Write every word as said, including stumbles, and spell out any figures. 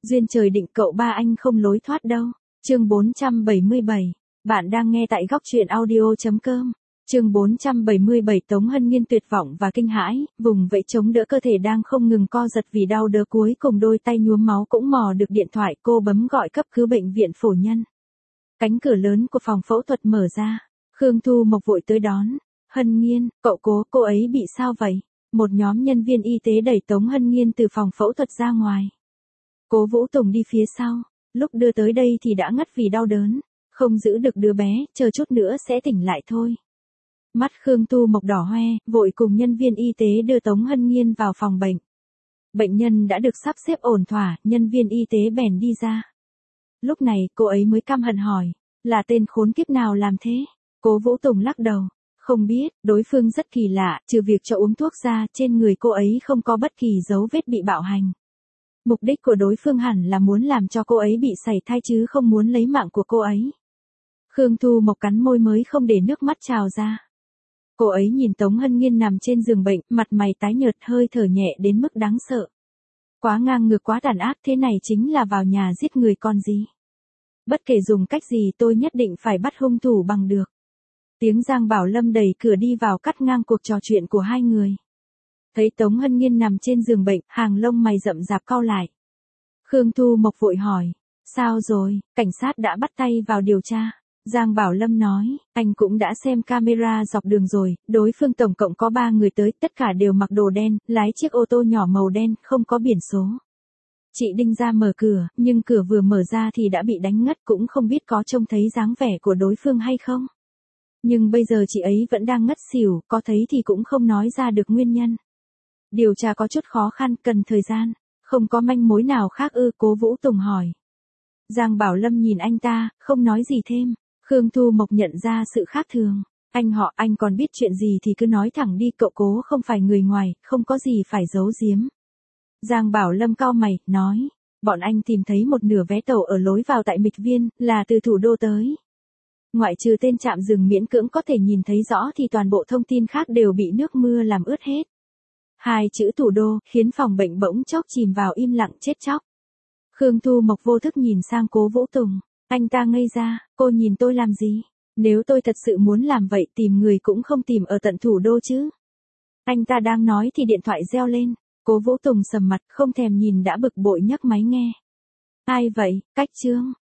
Duyên trời định cậu ba anh không lối thoát đâu. Chương bốn trăm bảy mươi bảy. Bạn đang nghe tại góc truyện audio chấm com. Chương bốn trăm bảy mươi bảy. Tống Hân Nhiên tuyệt vọng và kinh hãi, vùng vẫy chống đỡ cơ thể đang không ngừng co giật vì đau đớn, cuối cùng đôi tay nhuốm máu cũng mò được điện thoại, cô bấm gọi cấp cứu bệnh viện Phổ Nhân. Cánh cửa lớn của phòng phẫu thuật mở ra, Khương Thu Mộc vội tới đón. Hân Nhiên, cậu cố, cô ấy bị sao vậy? Một nhóm nhân viên y tế đẩy Tống Hân Nhiên từ phòng phẫu thuật ra ngoài. Cố Vũ Tùng đi phía sau, lúc đưa tới đây thì đã ngất vì đau đớn, không giữ được đứa bé, chờ chút nữa sẽ tỉnh lại thôi. Mắt Khương Thu Mộc đỏ hoe, vội cùng nhân viên y tế đưa Tống Hân Nhiên vào phòng bệnh. Bệnh nhân đã được sắp xếp ổn thỏa, nhân viên y tế bèn đi ra. Lúc này, cô ấy mới căm hận hỏi, là tên khốn kiếp nào làm thế? Cố Vũ Tùng lắc đầu, không biết, đối phương rất kỳ lạ, trừ việc cho uống thuốc ra, trên người cô ấy không có bất kỳ dấu vết bị bạo hành. Mục đích của đối phương hẳn là muốn làm cho cô ấy bị sảy thai chứ không muốn lấy mạng của cô ấy. Khương Thu Mộc cắn môi mới không để nước mắt trào ra. Cô ấy nhìn Tống Hân Nhiên nằm trên giường bệnh, mặt mày tái nhợt, hơi thở nhẹ đến mức đáng sợ. Quá ngang ngược, quá tàn ác, thế này chính là vào nhà giết người còn gì. Bất kể dùng cách gì tôi nhất định phải bắt hung thủ bằng được. Tiếng Giang Bảo Lâm đẩy cửa đi vào cắt ngang cuộc trò chuyện của hai người. Thấy Tống Hân Nhiên nằm trên giường bệnh, hàng lông mày rậm rạp cau lại. Khương Thu Mộc vội hỏi, sao rồi, cảnh sát đã bắt tay vào điều tra. Giang Bảo Lâm nói, anh cũng đã xem camera dọc đường rồi, đối phương tổng cộng có ba người tới, tất cả đều mặc đồ đen, lái chiếc ô tô nhỏ màu đen, không có biển số. Chị Đinh ra mở cửa, nhưng cửa vừa mở ra thì đã bị đánh ngất, cũng không biết có trông thấy dáng vẻ của đối phương hay không. Nhưng bây giờ chị ấy vẫn đang ngất xỉu, có thấy thì cũng không nói ra được nguyên nhân. Điều tra có chút khó khăn, cần thời gian. Không có manh mối nào khác ư? Cố Vũ Tùng hỏi. Giang Bảo Lâm nhìn anh ta, không nói gì thêm. Khương Thu Mộc nhận ra sự khác thường. Anh họ, anh còn biết chuyện gì thì cứ nói thẳng đi, cậu Cố không phải người ngoài, không có gì phải giấu giếm. Giang Bảo Lâm cau mày, nói, bọn anh tìm thấy một nửa vé tàu ở lối vào tại Mịch Viên, là từ thủ đô tới. Ngoại trừ tên trạm dừng miễn cưỡng có thể nhìn thấy rõ thì toàn bộ thông tin khác đều bị nước mưa làm ướt hết. Hai chữ thủ đô khiến phòng bệnh bỗng chốc chìm vào im lặng chết chóc. Khương Thu Mộc vô thức nhìn sang Cố Vũ Tùng. Anh ta ngây ra, cô nhìn tôi làm gì? Nếu tôi thật sự muốn làm vậy tìm người cũng không tìm ở tận thủ đô chứ. Anh ta đang nói thì điện thoại reo lên. Cố Vũ Tùng sầm mặt, không thèm nhìn đã bực bội nhấc máy nghe. Ai vậy, Cách Trương?